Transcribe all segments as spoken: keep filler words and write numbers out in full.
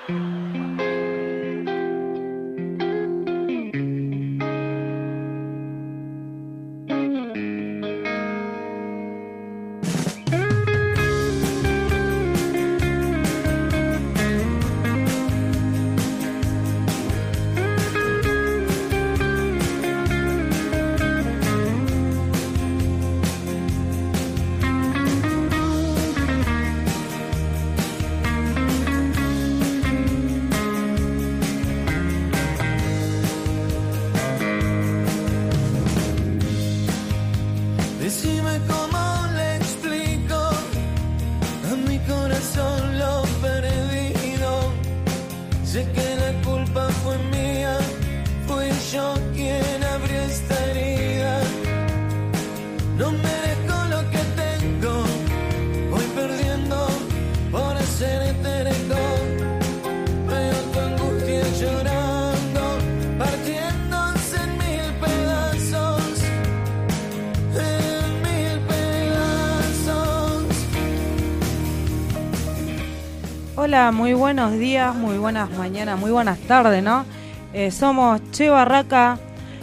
Hola, muy buenos días, muy buenas mañanas, muy buenas tardes, ¿no? Eh, somos Che Barraca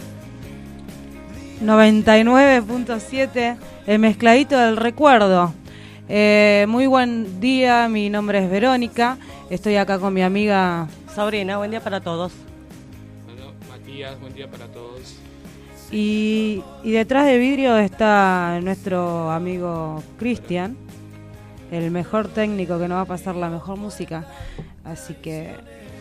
noventa y nueve punto siete, el mezcladito del recuerdo. Eh, muy buen día, mi nombre es Verónica, estoy acá con mi amiga Sabrina. Buen día para todos. Bueno, Matías, buen día para todos. Y, y detrás de vidrio está nuestro amigo Cristian, el mejor técnico que nos va a pasar la mejor música. Así que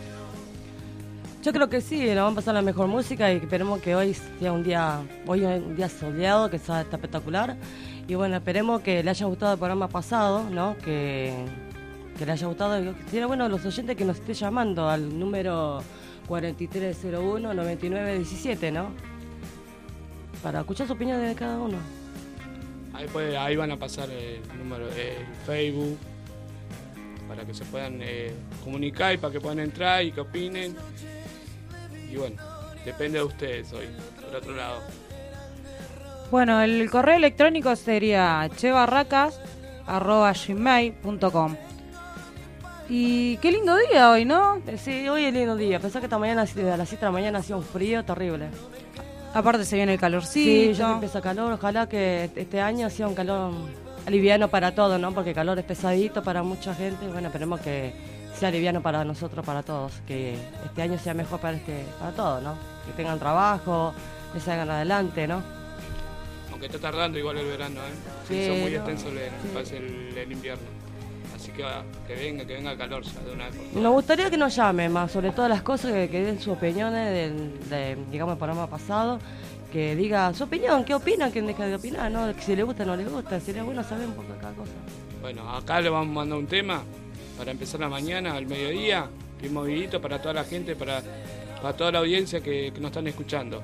yo creo que sí, nos van a pasar la mejor música y esperemos que hoy sea un día, hoy es un día soleado, que sea espectacular. Y bueno, esperemos que le haya gustado el programa pasado, ¿no? Que, que le haya gustado. Sería bueno los oyentes que nos esté llamando al número cuarenta y tres cero uno noventa y nueve diecisiete, ¿no? Para escuchar su opinión de cada uno. Ahí, puede, ahí van a pasar el número de Facebook para que se puedan eh, comunicar y para que puedan entrar y que opinen. Y bueno, depende de ustedes hoy, por otro lado. bueno, el correo electrónico sería chebarracas arroba gmail punto com. Y qué lindo día hoy, ¿no? Sí, hoy es lindo día. Pensé que esta mañana, a las siete de la mañana hacía un frío terrible. Aparte se viene el calorcito. Sí, ya empieza calor. Ojalá que este año sea un calor liviano para todos, ¿no? Porque el calor es pesadito para mucha gente. Bueno, esperemos que sea liviano para nosotros, para todos. Que este año sea mejor para este para todos, ¿no? Que tengan trabajo, que salgan adelante, ¿no? Aunque está tardando igual el verano, ¿eh? Sí, Se hizo muy no, extenso el, sí. pase el, el invierno. Así que va, que venga, que venga el calor ya de una vez por todas. Nos gustaría que nos llamen más, sobre todas las cosas, que, que den sus opiniones del, de, digamos, el programa pasado, que diga su opinión, qué opinan, que deja de opinar, ¿no? Si le gusta o no le gusta, sería bueno saber un poco de cada cosa. Bueno, acá le vamos a mandar un tema para empezar la mañana, al mediodía, bien movidito para toda la gente, para, para toda la audiencia que, que nos están escuchando.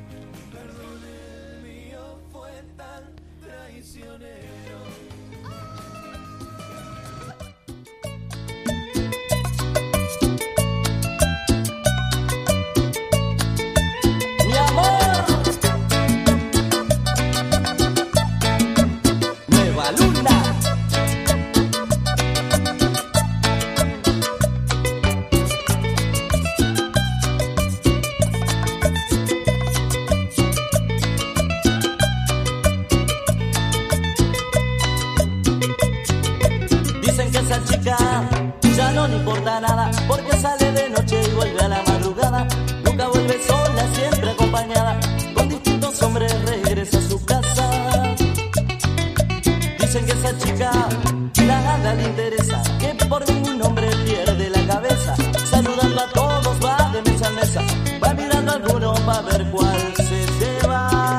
Ya no le importa nada, porque sale de noche y vuelve a la madrugada. Nunca vuelve sola, siempre acompañada, con distintos hombres regresa a su casa. Dicen que esa chica nada le interesa, que por ningún hombre pierde la cabeza. Saludando a todos va de mesa en mesa, va mirando a alguno para ver cuál se lleva.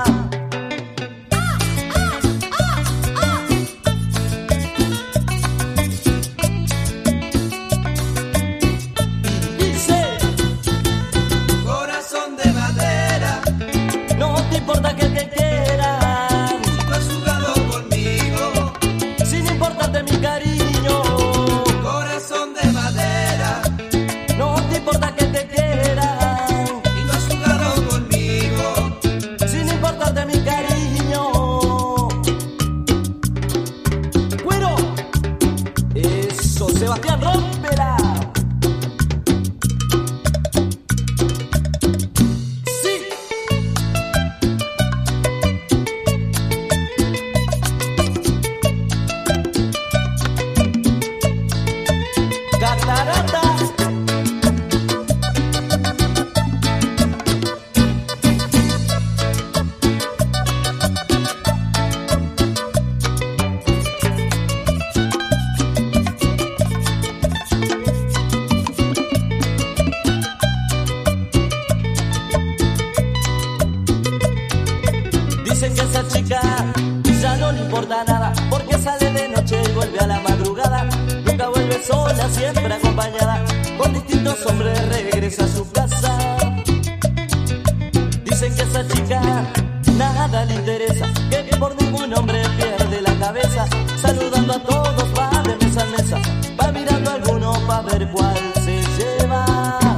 siempre acompañada, con distintos hombres regresa a su casa. Dicen que a esa chica nada le interesa, que por ningún hombre pierde la cabeza, saludando a todos va de mesa en mesa, va mirando a alguno pa' ver cuál se lleva.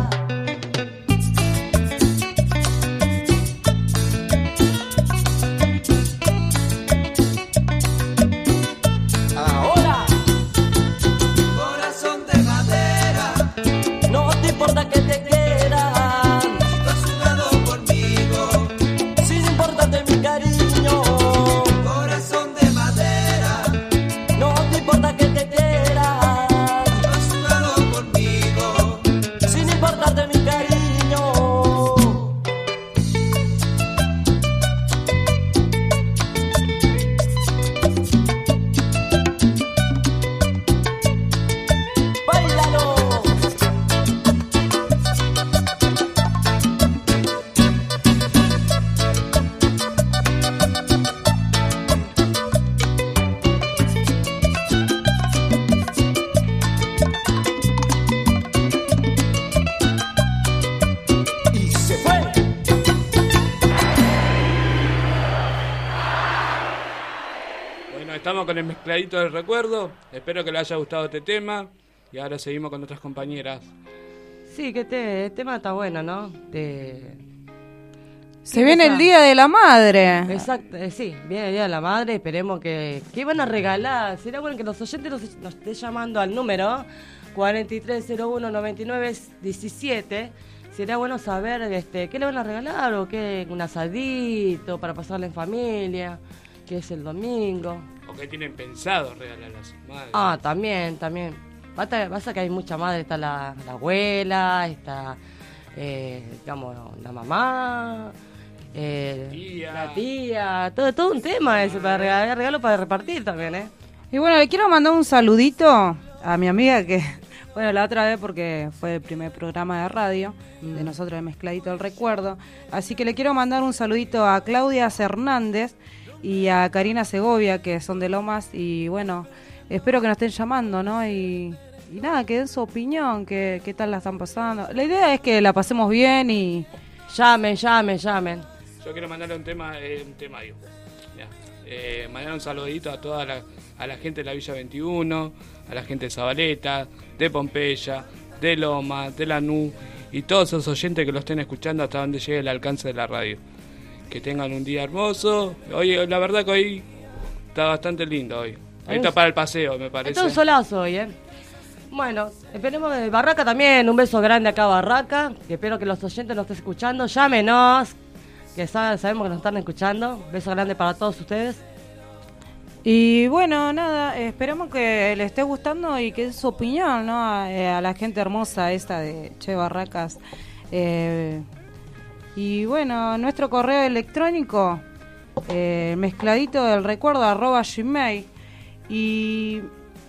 Ahora, Corazón de madera, no te importa que te quieran, tú has jugado conmigo. sin importarte mi cariño. Corazón de madera, No te importa que te quieran, tú has jugado conmigo. sin importarte mi cariño. Báilalo. Y se fue. Bueno, estamos con el mezcladito del recuerdo. Espero que les haya gustado este tema. Y ahora seguimos con otras compañeras. Sí, que este el tema está bueno, ¿no? De... Se viene el Día de la Madre. Exacto, eh, sí, viene el Día de la Madre, esperemos que... ¿Qué van a regalar? Sería bueno que los oyentes nos, nos estén llamando al número cuatro tres cero uno nueve nueve uno siete. Sería bueno saber este, qué le van a regalar o qué, un asadito para pasarle en familia, que es el domingo. ¿O qué tienen pensado regalar a sus madres? Ah, también, también. Pasa, pasa que hay mucha madre, está la, la abuela, está, eh, digamos, la mamá, eh, Tía. la tía, todo, todo un tema ese para regalar, regalo para repartir también, ¿eh? Y bueno, le quiero mandar un saludito a mi amiga que, bueno, la otra vez porque fue el primer programa de radio de nosotros de Mezcladito del Recuerdo. Así que le quiero mandar un saludito a Claudia Hernández y a Karina Segovia, que son de Lomas. Y bueno, espero que nos estén llamando, ¿no? Y, y nada, que den su opinión, que qué tal la están pasando. La idea es que la pasemos bien y... Llamen, llamen, llamen. Yo quiero mandarle un tema, eh, un tema, digo. Mirá, eh, mandar un saludito a toda la, a la gente de la Villa veintiuno, a la gente de Zabaleta, de Pompeya, de Loma, de Lanús y todos esos oyentes que lo estén escuchando hasta donde llegue el alcance de la radio. Que tengan un día hermoso. Hoy, la verdad que hoy está bastante lindo hoy. Hoy está para el paseo, me parece. Esto es un solazo hoy, ¿eh? Bueno, esperemos de Barraca también, un beso grande acá a Barraca, que espero que los oyentes nos estén escuchando, llámenos, que saben, sabemos que nos están escuchando, beso grande para todos ustedes. Y bueno, nada, eh, esperemos que les esté gustando y que es su opinión, ¿no? A, eh, a la gente hermosa esta de Che Barracas. Eh, y bueno, nuestro correo electrónico, eh, mezcladito del recuerdo arroba gmail. Y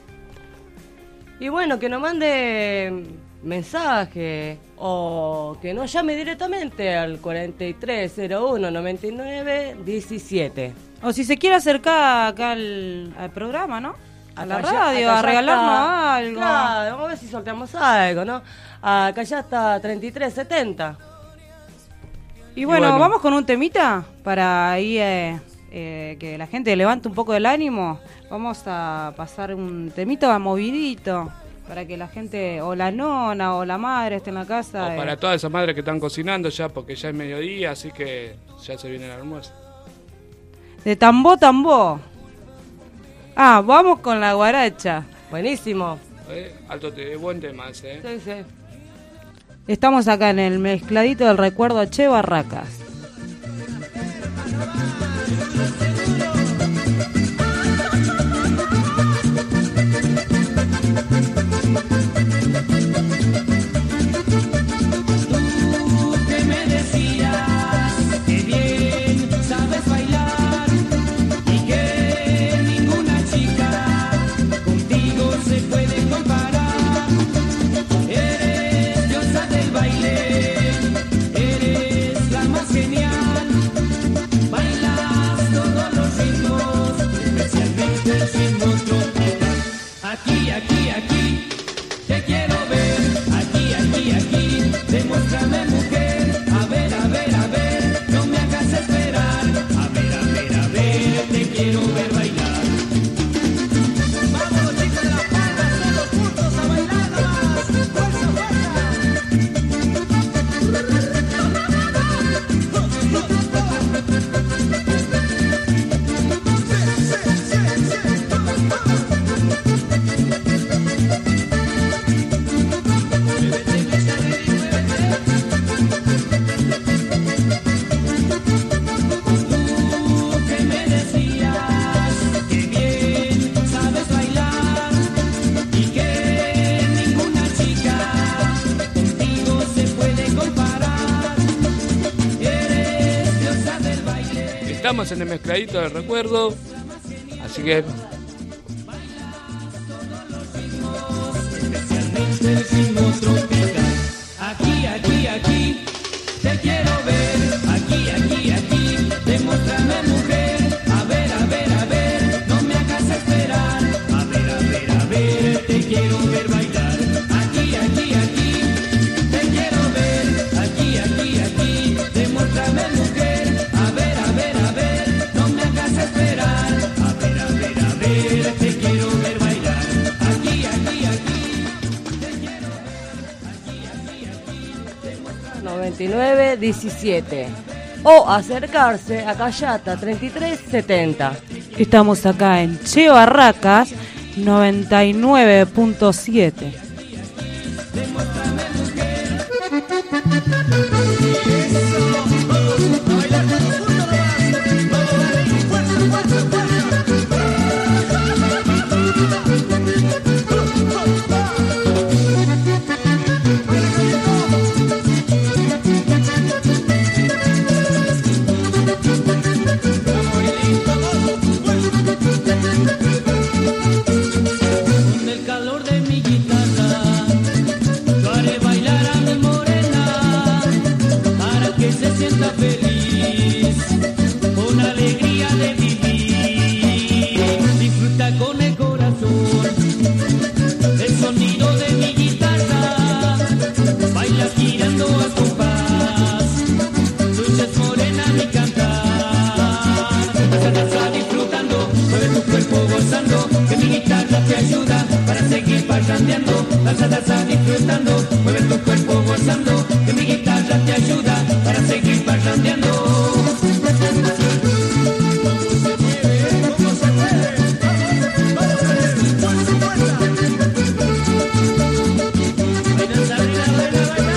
Y bueno, que nos mande mensaje o que nos llame directamente al cuatro tres cero uno nueve nueve uno siete. o si se quiere acercar acá al, al programa, ¿no? A la Acá ya- radio, acá a ya regalarnos está- algo. Claro, vamos a ver si sorteamos algo, ¿no? Acá ya está treinta y tres setenta. Y bueno, bueno. vamos con un temita para ahí eh, eh, que la gente levante un poco el ánimo. Vamos a pasar un temita movidito para que la gente, o la nona o la madre esté en la casa. O eh. para todas esas madres que están cocinando ya, porque ya es mediodía, así que ya se viene el almuerzo. De tambó, tambó. Ah, vamos con la guaracha. Buenísimo. Eh, alto, te, buen tema ese, ¿eh? Sí, sí. Estamos acá en el mezcladito del recuerdo a Che Barracas. que me decías que bien sabes bailar y que ninguna chica contigo se puede comparar. Eres diosa del baile, eres la más genial, bailas todo estamos en el mezcladito del recuerdo. Así que el ritmo tropical. Aquí, aquí, aquí, te quiero ver. Aquí, aquí, aquí, demuéstrame mujer. A ver, a ver, a ver, no me hagas esperar. A ver, a ver, a ver, te quiero ver bailar. Aquí, aquí, aquí, te quiero ver. Aquí, aquí, aquí, demuéstrame mujer. A ver, a ver, a ver, no me hagas esperar. A ver, a ver, a ver, te quiero ver bailar. Aquí, aquí, aquí. noventa y nueve diecisiete o acercarse a Callata treinta y tres setenta. Estamos acá en Che Barracas noventa y nueve punto siete. Con el calor de mi guitarra, yo haré bailar a mi morena para que se sienta feliz, con alegría de vivir. Disfruta con el corazón el sonido de mi guitarra, baila girando a compás, tuya es morena mi cantar. Danza disfrutando, mueve tu cuerpo gozando, que mi guitarra te ayuda para seguir parrandeando. Danza, danza disfrutando, mueve tu cuerpo gozando, que mi guitarra te ayuda para seguir parrandeando. Baila, Sabrina, baila, baila.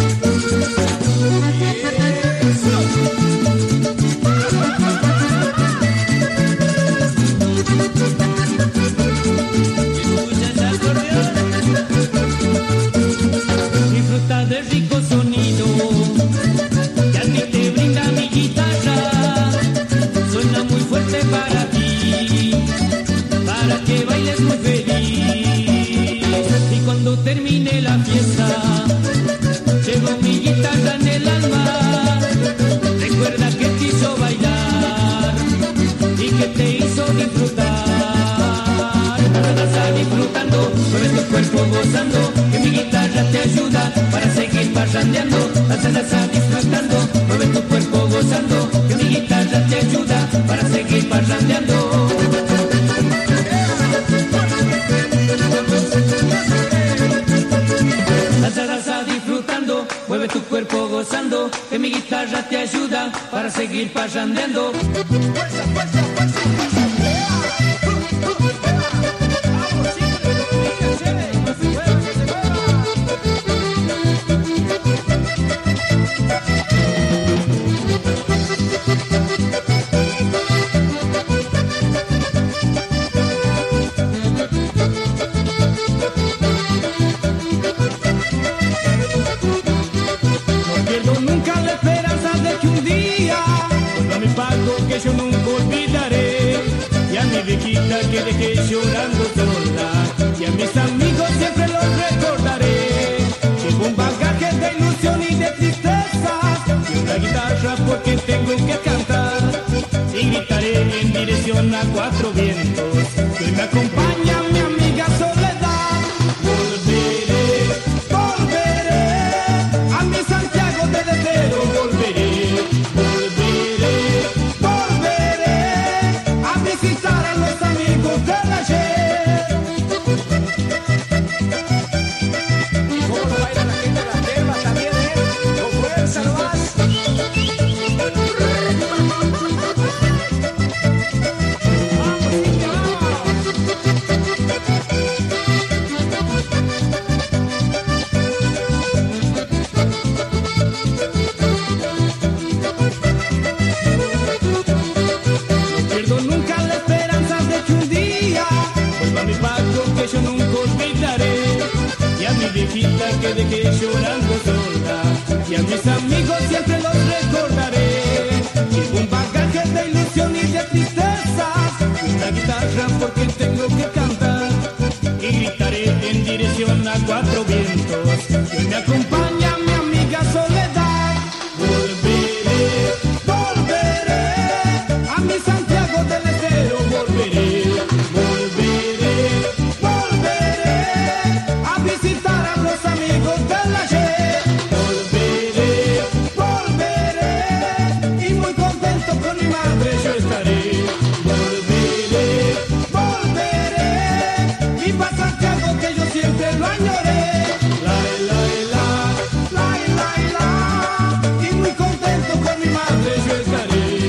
Disfruta del rico sonido que a ti te brinda mi guitarra. Suena muy fuerte para ti, para que bailes muy feliz. Y cuando termine la fiesta, llevo mi guitarra en el alma. Recuerda que te hizo bailar y que te hizo disfrutar. Danza disfrutando, mueve tu cuerpo gozando, que mi guitarra te ayuda para seguir parrandeando. Danza, danza disfrutando, mueve tu cuerpo gozando, que mi guitarra te ayuda para seguir parrandeando. Danza, danza disfrutando, mueve tu cuerpo gozando, que mi guitarra te ayuda para seguir parrandeando. No pierdo nunca la esperanza de que un día vuelva mi pago que yo nunca olvidaré, y a mi viejita que dejé llorando sola, y a mis amigos siempre los recordaré. Llevo un bagaje de ilusión y de tristeza, y una guitarra porque tengo que cantar, y gritaré en dirección a cuatro vientos, que hoy me acompaña mi amiga Soledad. Volveré, volveré, a mi Santiago te deseo, volveré, volveré, volveré, a visitar a los amigos del ayer. ¿Cómo lo baila la gente de la selva también, eh? Con fuerza lo vas. No pierdo nunca la esperanza de que un día vuelva mi pago que yo nunca olvidaré, y a mi viejita que dejé llorando sola, y a mis amigos siempre los recordaré. Llevo un bagaje de ilusión tristezas, y una guitarra porque tengo que cantar, y gritaré en dirección a cuatro vientos, que me acompaña mi amiga Soledad. Volveré, volveré, a mi Santiago del Estero volveré, volveré, volveré, a visitar a los amigos del ayer. Volveré, volveré, y muy contento con mi madre yo estaré. Volveré, volveré, y para Santiago que yo siempre lo añoré. La, la, la, la, la, la, y muy contento con mi madre yo estaré.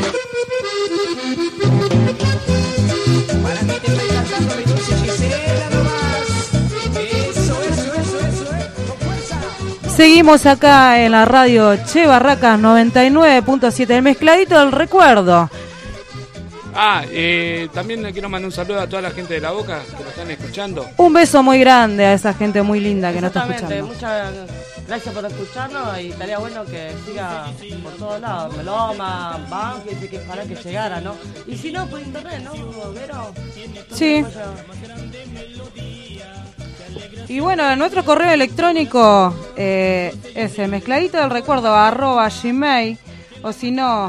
Para mí te estoy cantando mi dulce Gisela nomás. Eso, eso, eso, eso, eh, con fuerza. Seguimos acá en la radio Che Barracas noventa y nueve punto siete, el mezcladito del recuerdo. Ah, eh, también le quiero mandar un saludo a toda la gente de La Boca que lo están escuchando. Un beso muy grande a esa gente muy linda que nos está Exactamente, escuchando. muchas gracias por escucharnos y estaría bueno que siga por todos lados. Meloma, Banco, y que para que llegara, ¿no? Y si no, por internet, ¿no? Vero. Sí. Y bueno, nuestro correo electrónico eh, es el mezcladito del recuerdo arroba gmail, o si no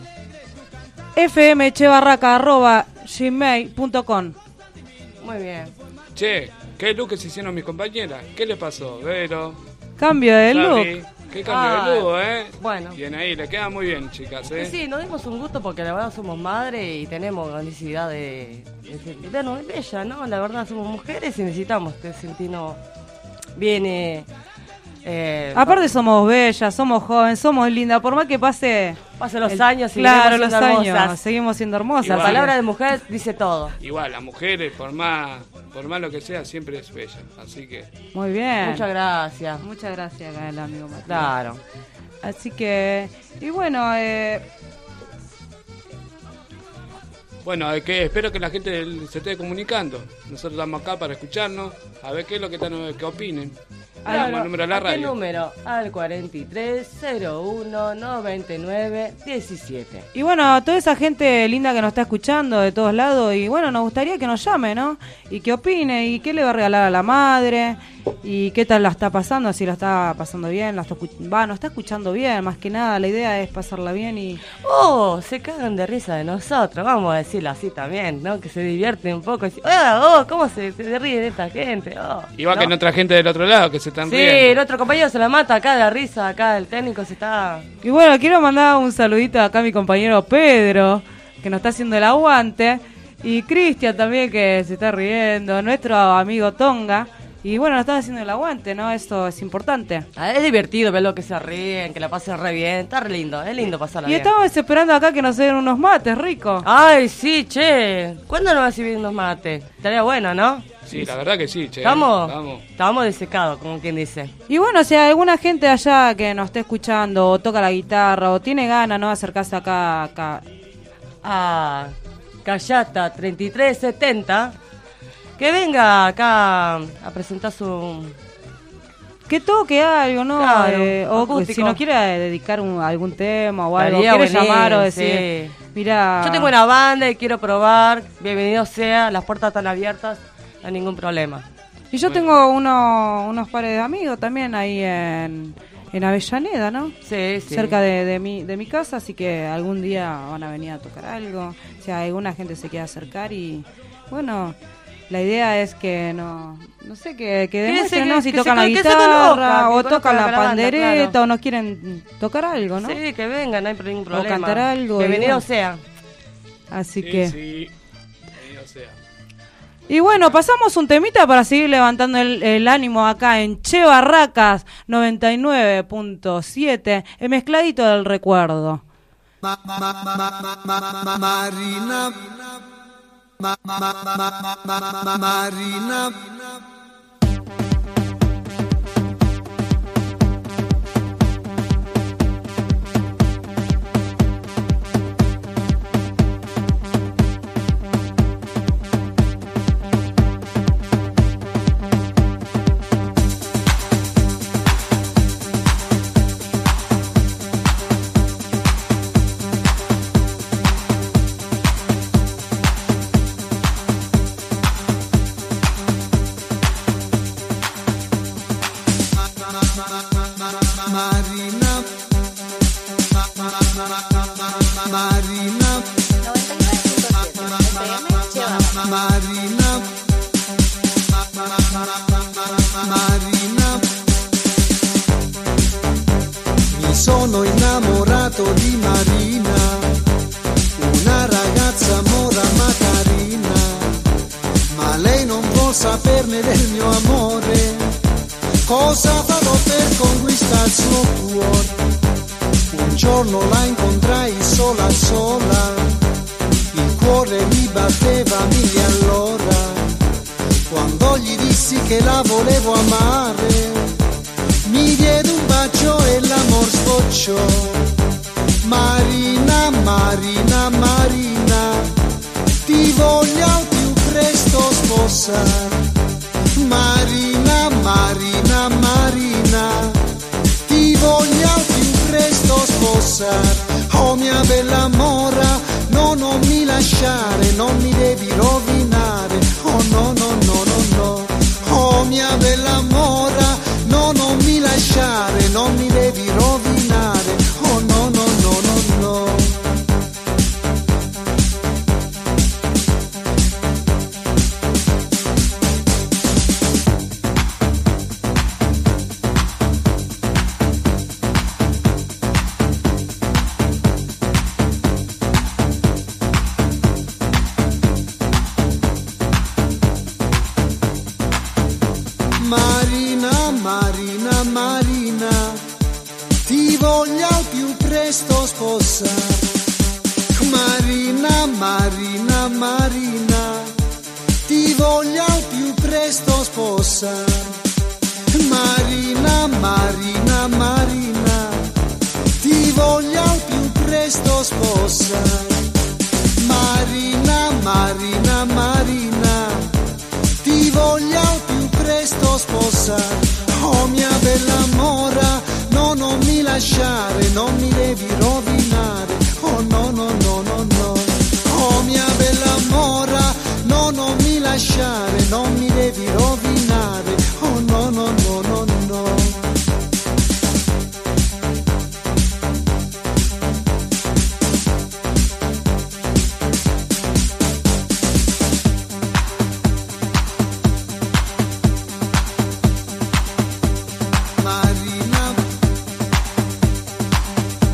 fmchebarraca arroba gmail punto com. Muy bien. Che, ¿qué look se hicieron mis compañeras? ¿Qué le pasó? Vero, Cambio de Xavi, look. ¿qué cambio Ah, de look, eh? bueno. Bien ahí, le queda muy bien, chicas, eh. Sí, sí, nos dimos un gusto porque la verdad somos madres y tenemos necesidad de, de sentirnos bella, ¿no? La verdad somos mujeres y necesitamos que sentirnos bien. Eh, eh, Aparte somos bellas, somos jóvenes, somos lindas, por más que pase pasen los el- años y claro, los siendo años, hermosas. seguimos siendo hermosas. La Igual. palabra de mujer dice todo. Igual, las mujeres, por más, por más lo que sea, siempre es bella. Así que, Muy bien. Muchas gracias. Muchas gracias acá el amigo Matías. Claro. Así que, y bueno, eh, bueno, es que espero que la gente se esté comunicando. Nosotros estamos acá para escucharnos, a ver qué es lo que están, qué opinen. Damos el número a la ¿A qué radio. número? Al cuarenta y tres cero uno noventa y nueve diecisiete. y bueno, toda esa gente linda que nos está escuchando de todos lados, y bueno, nos gustaría que nos llame, ¿no? Y que opine, y qué le va a regalar a la madre, y qué tal la está pasando, si la está pasando bien, la está escu- va, nos está escuchando bien, más que nada, la idea es pasarla bien y... Oh, se cagan de risa de nosotros, vamos a decirlo así también, ¿no? Que se divierten un poco. Y, oh, oh, ¿cómo se, se ríe de esta gente? Oh, Igual ¿no? que en otra gente del otro lado que se están Sí, riendo. el otro compañero se la mata acá de la risa, acá el técnico se está... Y bueno, quiero mandar un saludito acá a mi compañero Pedro, que nos está haciendo el aguante, y Cristian también, que se está riendo, nuestro amigo Tonga, y bueno, nos están haciendo el aguante, ¿no? Esto es importante. Ah, es divertido verlo que se ríen, que la pasen re bien, está re lindo, es lindo pasarla Y bien. estamos esperando acá que nos den unos mates ricos. Ay, sí, che, ¿cuándo nos va a servir unos mates? Estaría bueno, ¿no? Sí, la verdad que sí, che. Estamos, Vamos. estamos desecados, como quien dice. Y bueno, si hay alguna gente allá que nos esté escuchando, o toca la guitarra, o tiene ganas, ¿no? De acercarse acá, acá. A Callata treinta y tres setenta, que venga acá a presentar su... Que toque algo, ¿no? Claro, Eh, o acústico. si nos quiere dedicar un- algún tema o algo, Estaría quiere buenísimo, llamar o decir, sí. mira... Yo tengo una banda y quiero probar, bienvenido sea, las puertas están abiertas, no hay ningún problema. Y yo tengo uno, unos pares de amigos también ahí en, en Avellaneda, ¿no? Sí, sí. Cerca de, de, mi, de mi casa, así que algún día van a venir a tocar algo. O sea, alguna gente se quiere acercar y, bueno, la idea es que no, no sé, que, que demuestren, se- ¿no? Si que tocan se- la que se guitarra conozca, que o tocan conozcan la la banda, pandereta claro. o no quieren tocar algo, ¿no? Sí, que venga, no hay ningún problema. cantar algo, Bienvenido igual. sea. Así Sí, que... sí. Bienvenido sea. Y bueno, pasamos un temita para seguir levantando el, el ánimo acá en Che Barracas noventa y nueve punto siete, el mezcladito del recuerdo. Ma- ma- ma- ma- ma- ma- ma- Marina Ma- ma- ma- ma- ma- ma- ma- Marina Marina, Marina, noventa y nueve punto siete F M Chihuahua. Marina, Marina. Mi sono innamorato di Marina, una ragazza mora ma carina, ma lei non vuol saperne del mio amore. Cosa farò per conquistare il suo cuore? Un giorno la incontrai sola sola, il cuore mi batteva mille all'ora, quando gli dissi che la volevo amare, mi diede un bacio e l'amor sbocciò. Marina, Marina, Marina, ti voglio al più presto sposare. Marina, Marina, Marina, ti voglio al più presto sposare. Oh mia bella mora, no, non mi lasciare, non mi devi rovinare. Oh no, no, no, no, no. Oh mia bella mora, no, non mi lasciare, non mi devi rovinare. Oh no, no, no, no, no. Marina, Marina, Marina, ti voglio al più presto sposare. Marina, Marina, Marina, ti voglio al più presto sposare. Marina, Marina, Marina, ti voglio al più presto sposare. Marina, Marina, Marina, ti voglio al più presto sposare. Oh mia bella mora, no, non mi lasciare, non mi devi rovinare. Oh no, no, no, no, no. Oh mia bella mora, no, non mi lasciare, non mi devi rovinare. Oh no, no, no, no, no. Marina,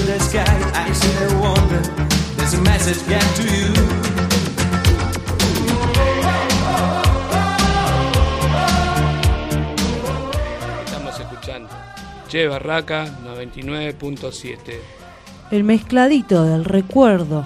the sky, I see the wonder. There's a message get to you. Estamos escuchando Che Barraca noventa y nueve punto siete. El mezcladito del recuerdo.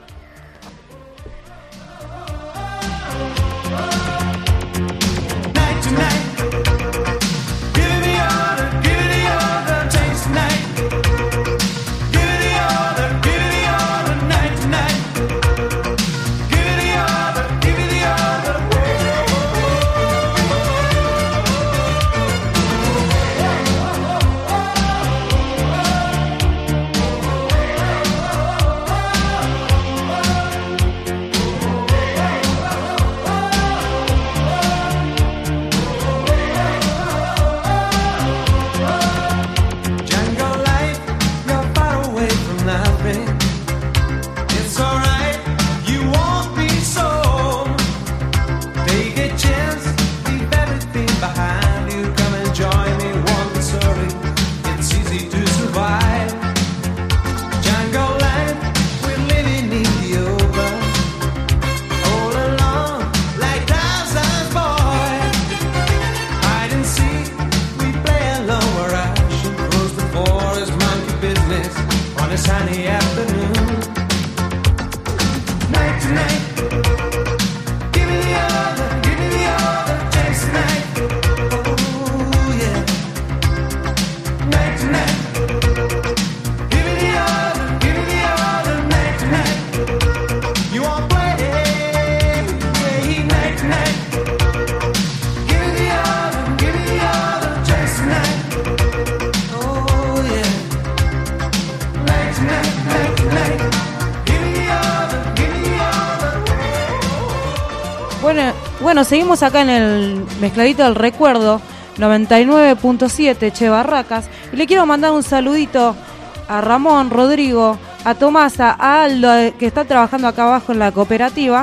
Bueno, bueno, seguimos acá en el mezcladito del recuerdo, noventa y nueve punto siete, Che Barracas. Y le quiero mandar un saludito a Ramón, Rodrigo, a Tomasa, a Aldo, que está trabajando acá abajo en la cooperativa.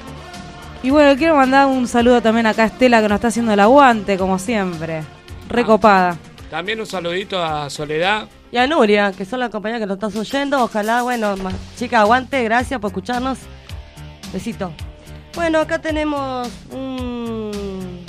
Y bueno, le quiero mandar un saludo también acá a Estela, que nos está haciendo el aguante, como siempre. Recopada. También un saludito a Soledad. Y a Nuria, que son la compañía que nos estás oyendo. Ojalá, bueno, chica, aguante, gracias por escucharnos. Besito. Bueno, acá tenemos un...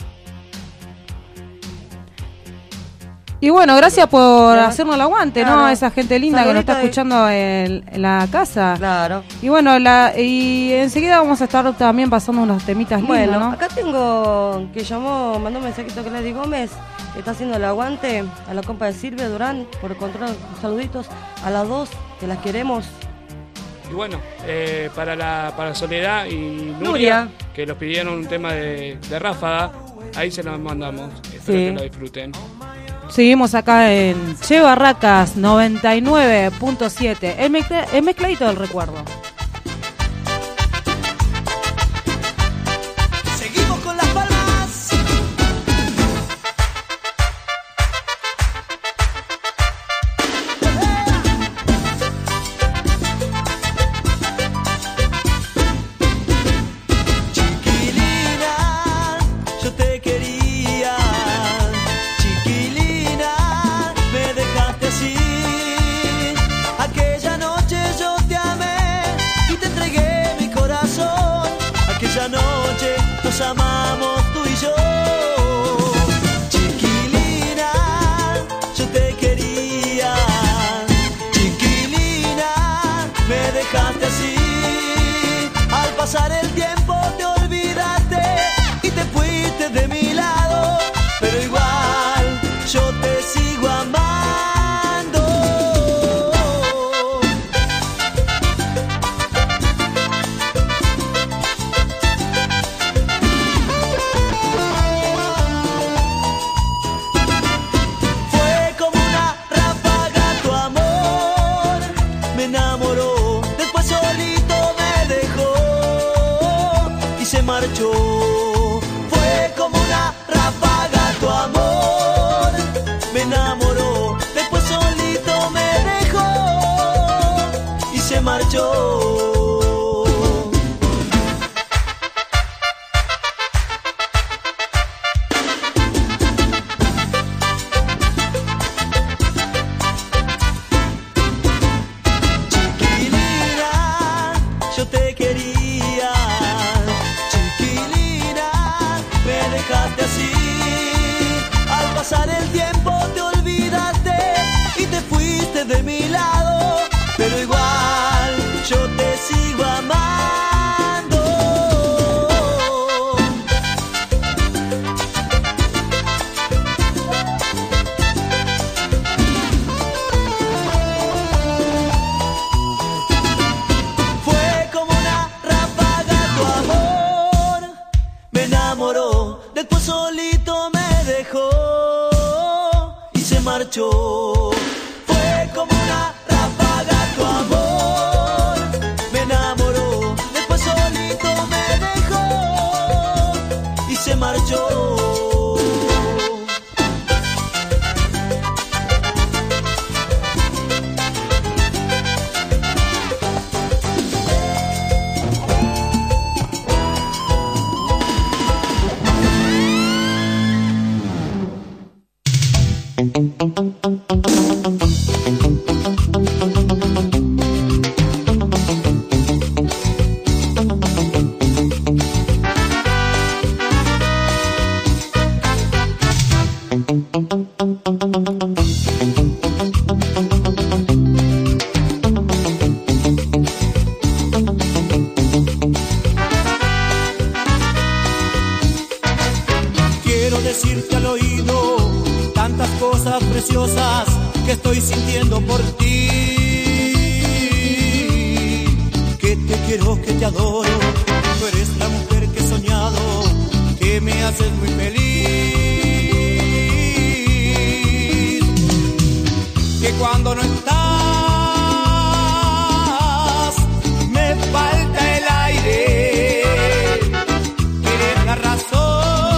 Y bueno, gracias por hacernos el aguante, claro. ¿no? Esa gente linda Saludito que nos está de... escuchando en, en la casa. Claro. Y bueno, la, y enseguida vamos a estar también pasando unos temitas lindos, bueno, ¿no? Acá tengo que llamó, mandó un mensajito que Lady Gómez, que está haciendo el aguante a la compa de Silvia Durán, por el control, saluditos a las dos, que las queremos. Y bueno, eh, para la para Soledad y Nuria, Nuria, que los pidieron un tema de, de Ráfaga, ahí se los mandamos. Espero Sí. que lo disfruten. Seguimos acá en Che Barracas noventa y nueve punto siete, el, mezcla, el mezcladito del recuerdo. Seguimos con las palmas. Noche nos amamos tú y yo, chiquilina, yo te quería, chiquilina, me dejaste así, al pasar el tiempo te olvidaste y te fuiste de mi lado, pero igual yo te sigo amando. Marchó, fue como una ráfaga tu amor, me enamoró, después solito me dejó y se marchó. fuiste de mi lado, pero igual yo te sigo amando. Fue como una ráfaga tu amor, me enamoró, después solito me dejó y se marchó. Fue como una ráfaga tu amor, me enamoró, después solito me dejó y se marchó. Quiero decirte al oído tantas cosas preciosas que estoy sintiendo por ti, que te quiero, que te adoro, tú eres la mujer que he soñado, que me haces muy feliz, que cuando no estás me falta el aire, que eres la razón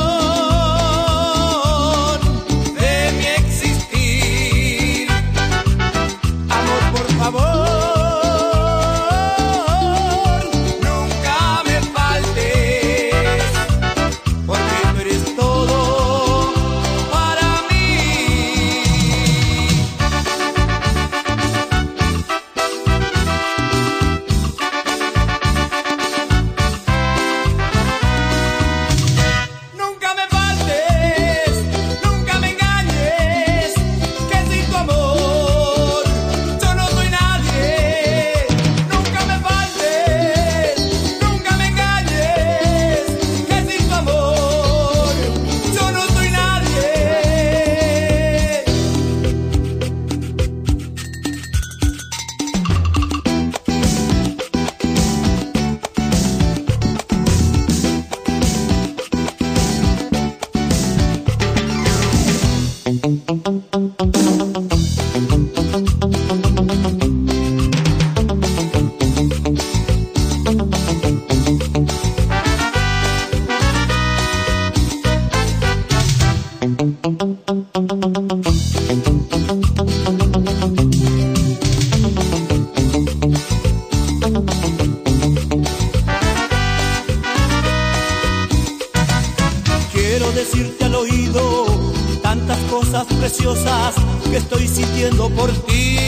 Quiero decirte al oído tantas cosas preciosas que estoy sintiendo por ti,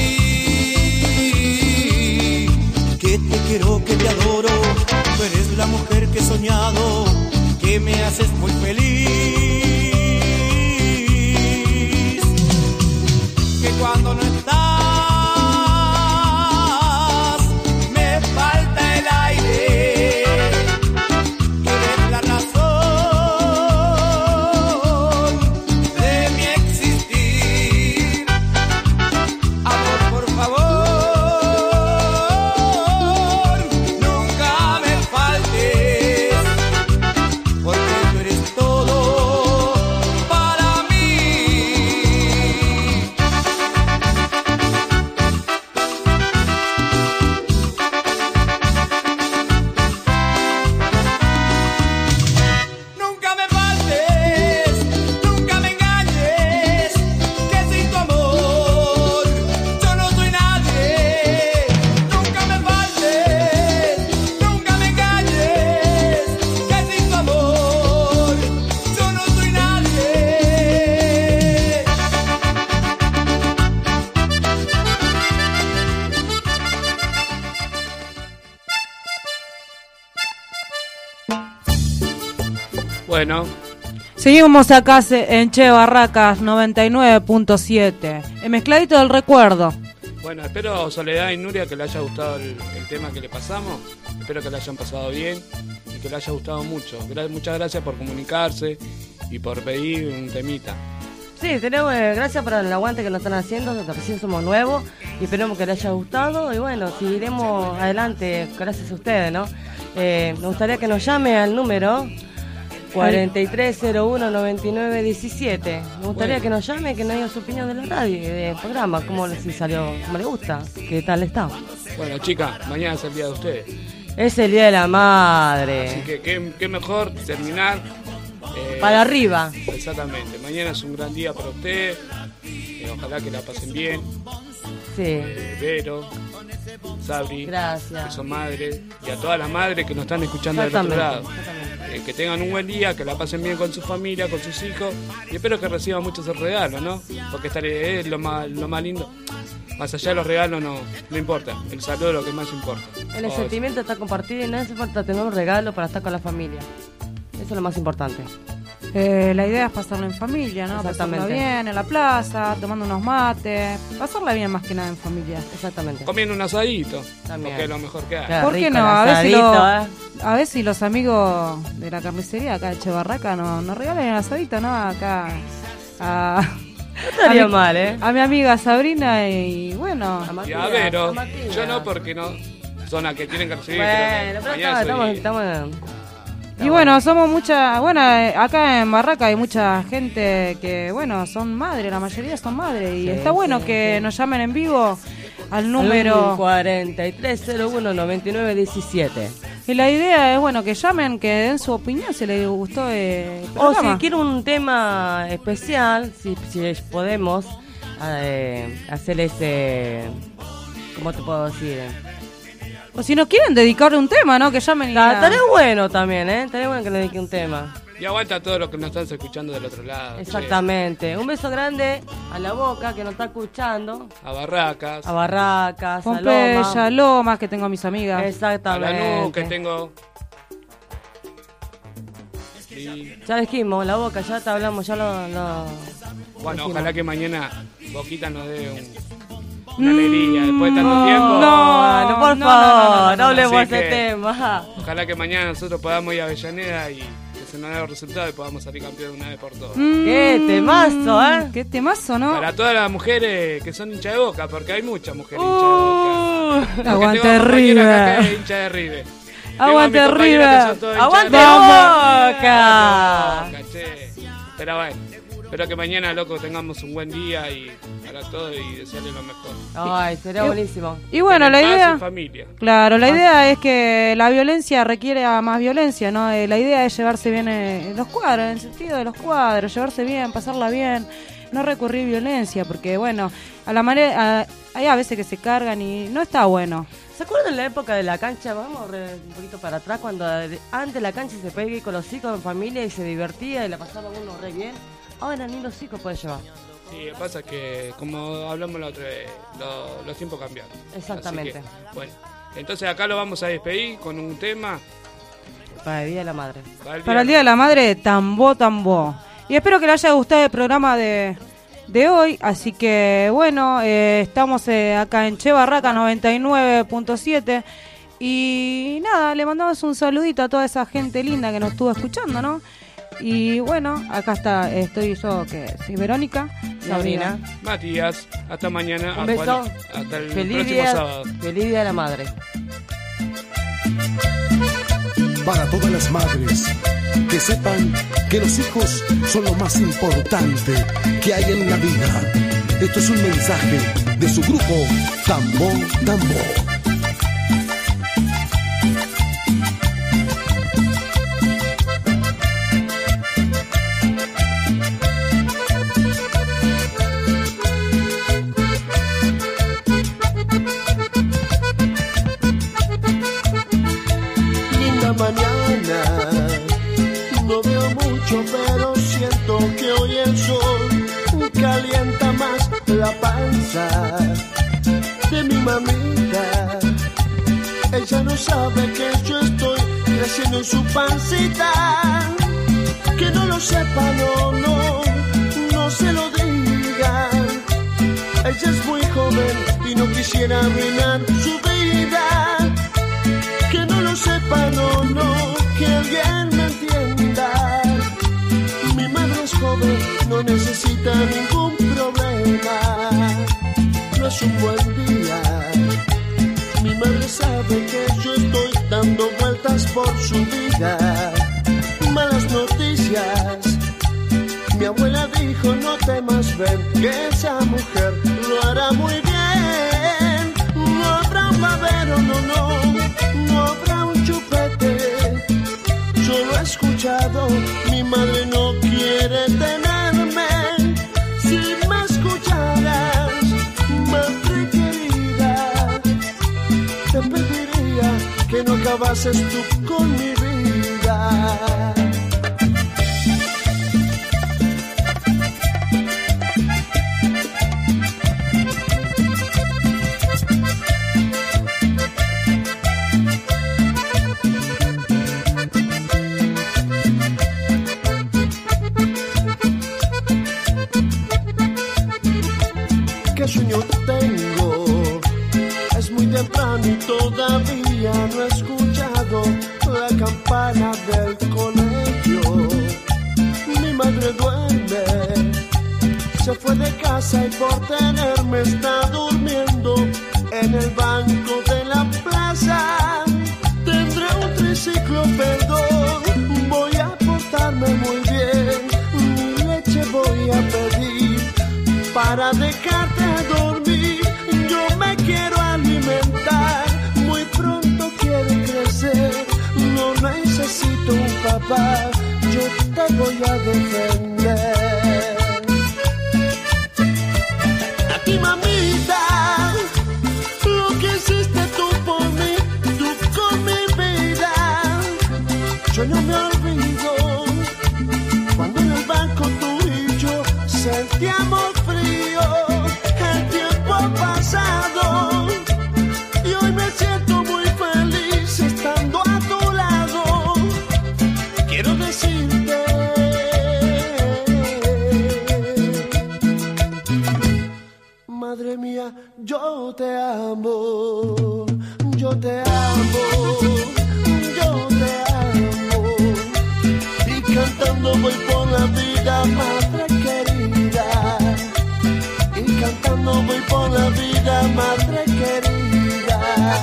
que te quiero, que te adoro, tú eres la mujer que he soñado, que me haces muy feliz, que cuando no estás me falta el aire, que eres la razón de mi existir. Amor, por favor, nunca me faltes, porque tú eres todo para mí. Nunca me faltes, nunca me engañes, que sin tu amor yo no soy nadie. Nunca me faltes, nunca me engañes, que sin tu amor yo no soy nadie. Bueno, Seguimos acá se- en Che Barracas noventa y nueve punto siete. El mezcladito del recuerdo. Bueno, espero Soledad y Nuria que les haya gustado el, el tema que le pasamos. Espero que le hayan pasado bien y que les haya gustado mucho. Gra- muchas gracias por comunicarse y por pedir un temita. Sí, tenemos, eh, gracias por el aguante que nos están haciendo, recién somos nuevos y esperemos que les haya gustado y bueno, seguiremos adelante gracias a ustedes, ¿no? Eh, me gustaría que nos llame al número cuarenta y tres cero uno noventa y nueve diecisiete. Me gustaría Bueno. que nos llame, que nos diga su opinión de la radio y del programa, cómo le- si salió, cómo le gusta, qué tal está. Bueno, chicas, mañana es el día de ustedes. Es el Día de la Así Madre. que qué, qué mejor terminar. eh, Para arriba. Exactamente. Mañana es un gran día para ustedes. Eh, ojalá que la pasen bien. Sí. Eh, Vero, Sabri, Gracias. que son madres. Y a todas las madres que nos están escuchando del otro lado. Exactamente. exactamente. Eh, que tengan un buen día, que la pasen bien con su familia, con sus hijos. Y espero que reciban muchos regalos, ¿no? Porque estar es lo más, lo más lindo. Más allá de los regalos no, no importa. El saludo es lo que más importa. El Oh, sentimiento está compartido y no hace falta tener un regalo para estar con la familia. Eso es lo más importante. Eh, la idea es pasarlo en familia, ¿no? Pasarlo Exactamente. bien, en la plaza, tomando unos mates. Pasarla bien más que nada en familia. Exactamente. Comiendo un asadito. También. Porque es lo mejor que hay. Claro. ¿Por qué rico no? el A ver, si asadito, lo- ¿eh? a ver si los amigos de la carnicería acá de Chebarraca nos, nos regalan el asadito, ¿no? Acá a, No estaría a mi- mal, ¿eh? a mi amiga Sabrina y bueno. A Y Matías, a Vero, a Matías. yo no porque no son las que tienen que recibir. Bueno, pero mañana estamos, soy- estamos, estamos- Y bueno, somos mucha, bueno, eh, acá en Barraca hay mucha gente que, bueno, son madres, la mayoría son madres y Sí, está bueno sí, que sí. nos llamen en vivo al número. cuarenta y tres cero uno noventa y nueve diecisiete. Y la idea es, bueno, que llamen, que den su opinión si les gustó el O si programa. quieren un tema especial, si, si podemos eh, hacer ese... ¿Cómo te puedo decir? O si nos quieren dedicarle un tema, ¿no? Que llamen y Ta- la- Estaría bueno también, ¿eh? Estaría bueno que le dedique un tema. Y aguanta a todos los que nos están escuchando del otro lado. che. Exactamente. Un beso grande a la Boca que nos está escuchando, A Barracas. a Barracas, a Pompeya, Loma. Lomas, que tengo a mis amigas. A Exactamente. la Nu que tengo. Sí. Ya dijimos, la Boca, ya te hablamos, ya lo... lo- Bueno, dijimos. ojalá que mañana Boquita nos dé un, una alegría después de tanto no, tiempo. No, no, por no, favor, no, no, no, no hablemos de Así ese que- tema. Ojalá que mañana nosotros podamos ir a Avellaneda y que se nos dé los resultados y podamos salir campeón de una vez por todas. Mm, Qué temazo, ¿eh? Qué temazo, ¿no? Para todas las mujeres que son hinchas de Boca, porque hay muchas mujeres hinchas de Boca. Uh, Porque Aguante tengo compañera acá que River. es hincha de River. Aguante Tengo a mis compañeras River. que son todas hinchas ¡Aguante de Boca! Boca, che. Pero bueno, espero que mañana, loco, tengamos un buen día y para todos y desearles lo mejor. Ay, sería buenísimo. Y bueno, la Tener paz idea... y familia. Claro, la idea es que la violencia requiere a más violencia, ¿no? Eh, la idea es llevarse bien eh, los cuadros, en el sentido de los cuadros, llevarse bien, pasarla bien, no recurrir violencia, porque bueno, a la manera, a- hay a veces que se cargan y no está bueno. ¿Se acuerdan la época de la cancha? Vamos re- un poquito para atrás, cuando de- antes la cancha se podía ir con los hijos en familia y se divertía y la pasaba uno re bien. Ahora ni los hijos pueden llevar. Sí, lo que pasa es que, como hablamos la otra vez, lo- los tiempos cambiaron. Exactamente. Así que, bueno, entonces acá lo vamos a despedir con un tema. Para el Día de la Madre. Para Para el Día de la Madre, tambó, tambó. Y espero que les haya gustado el programa de, de hoy, así que bueno, eh, estamos eh, acá en Che Barraca noventa y nueve punto siete y nada, le mandamos un saludito a toda esa gente linda que nos estuvo escuchando, ¿no? Y bueno, acá está, estoy yo, que soy Verónica. Sabrina. Matías, hasta mañana. Un beso. Bueno, hasta el Feliz próximo día, sábado. feliz día de la Madre. Para todas las madres, que sepan que los hijos son lo más importante que hay en la vida. Esto es un mensaje de su grupo Tambó Tambó. Linda mañana, no veo mucho, pero siento que hoy el sol calienta más la panza de mi mamita. Ella no sabe que yo estoy creciendo en su pancita. Que no lo sepa, no, no, no se lo diga. Ella es muy joven joven y no quisiera arruinar su vida. Que no lo sepa, no, no, que alguien me entienda. Mi madre es joven, no necesita ningún problema. No es un buen día. Mi madre sabe que yo estoy dando vueltas por su vida. Malas noticias. Mi abuela dijo, no temas, ven, que esa mujer lo hará muy bien. No habrá un babero, no, no, no habrá un chupete. Yo lo he escuchado, mi madre no quiere tenerme. Si me escucharas, madre querida, te pediría que no acabases tú con mi vida. Sueño tengo, es muy temprano y todavía no he escuchado la campana del colegio. Mi madre duerme, se fue de casa y por tenerme está durmiendo en el banco de la plaza. Tendré un triciclo, perdón, voy a portarme muy bien. Mi leche voy a pedir para dejarte dormir. Yo me quiero alimentar, muy pronto quiero crecer. No necesito un papá, yo te voy a defender. A ti, mamita, lo que hiciste tú por mí, tú con mi vida. Yo no me olvido cuando en el banco tú y yo sentíamos pasado, y hoy me siento muy feliz estando a tu lado. Quiero decirte, madre mía, yo te amo, yo te amo, yo te amo. Y cantando voy por la vida, madre querida. Cantando voy por la vida, madre querida.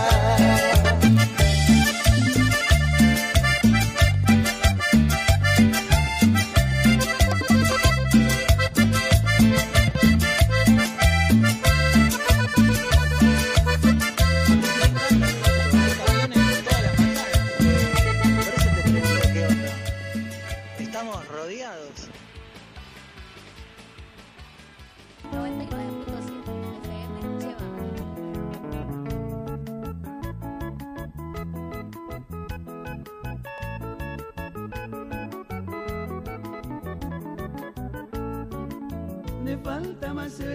Estamos rodeados. Me falta más